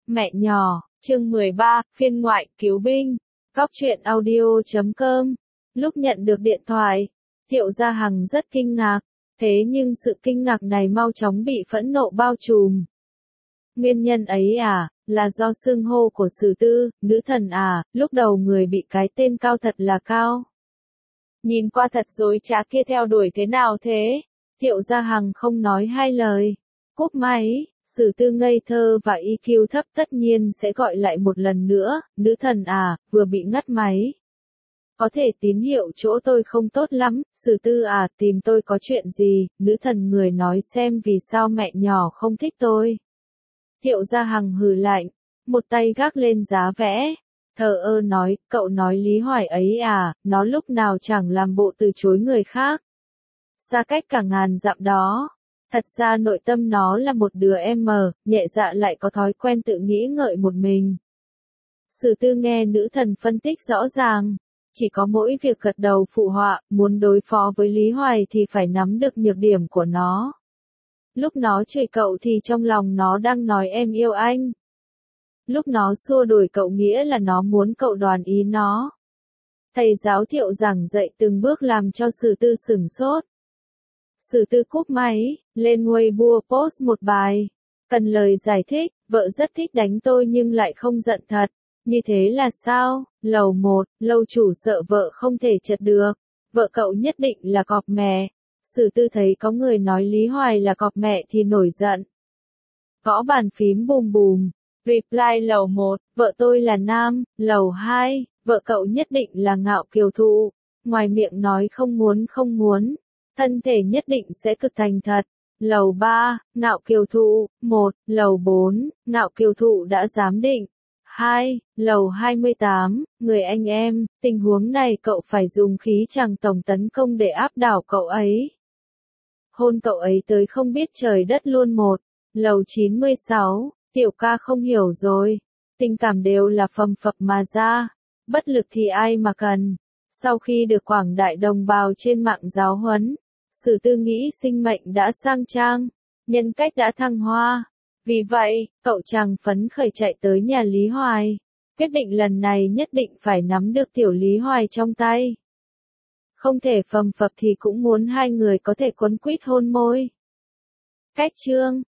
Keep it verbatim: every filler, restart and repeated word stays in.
Mẹ nhỏ, chương mười ba, phiên ngoại, cứu binh. Góc truyện audio chấm com. Lúc nhận được điện thoại, Thiệu Gia Hằng rất kinh ngạc, thế nhưng sự kinh ngạc này mau chóng bị phẫn nộ bao trùm. Nguyên nhân ấy à, là do xưng hô của Sử Tư, nữ thần à, lúc đầu người bị cái tên cao thật là cao. Nhìn qua thật dối trá kia theo đuổi thế nào thế? Thiệu Gia Hằng không nói hai lời. Cúp máy. Sử Tư ngây thơ và i kiu thấp tất nhiên sẽ gọi lại một lần nữa, nữ thần à, vừa bị ngắt máy. Có thể tín hiệu chỗ tôi không tốt lắm, Sử Tư à, tìm tôi có chuyện gì, nữ thần người nói xem vì sao mẹ nhỏ không thích tôi. Thiệu Gia Hằng hừ lạnh, một tay gác lên giá vẽ, thờ ơ nói, cậu nói Lý Hoài ấy à, nó lúc nào chẳng làm bộ từ chối người khác. Xa cách cả ngàn dặm đó. Thật ra nội tâm nó là một đứa em mờ, nhẹ dạ lại có thói quen tự nghĩ ngợi một mình. Sử Tư nghe nữ thần phân tích rõ ràng, chỉ có mỗi việc gật đầu phụ họa, muốn đối phó với Lý Hoài thì phải nắm được nhược điểm của nó. Lúc nó chửi cậu thì trong lòng nó đang nói em yêu anh. Lúc nó xua đuổi cậu nghĩa là nó muốn cậu đoàn ý nó. Thầy giáo Thiệu giảng dạy từng bước làm cho Sử Tư sửng sốt. Sử Tư cúp máy, lên Weibo post một bài. Cần lời giải thích, vợ rất thích đánh tôi nhưng lại không giận thật. Như thế là sao? Lầu một, lâu chủ sợ vợ không thể chật được. Vợ cậu nhất định là cọp mẹ. Sử Tư thấy có người nói Lý Hoài là cọp mẹ thì nổi giận. Gõ bàn phím bùm bùm. Reply lầu một, vợ tôi là nam. Lầu hai, vợ cậu nhất định là ngạo kiều thụ. Ngoài miệng nói không muốn không muốn. Thân thể nhất định sẽ cực thành thật. Lầu ba, ngạo kiều thụ, một, lầu bốn, ngạo kiều thụ đã giám định. hai, lầu hai mươi tám, người anh em, tình huống này cậu phải dùng khí tràng tổng tấn công để áp đảo cậu ấy. Hôn cậu ấy tới không biết trời đất luôn một, lầu chín mươi sáu, tiểu ca không hiểu rồi. Tình cảm đều là phầm phập mà ra, bất lực thì ai mà cần. Sau khi được quảng đại đồng bào trên mạng giáo huấn, Sử Tư nghĩ sinh mệnh đã sang trang, nhân cách đã thăng hoa. Vì vậy, cậu chàng phấn khởi chạy tới nhà Lý Hoài. Quyết định lần này nhất định phải nắm được tiểu Lý Hoài trong tay. Không thể phầm phập thì cũng muốn hai người có thể quấn quýt hôn môi. Cách chương,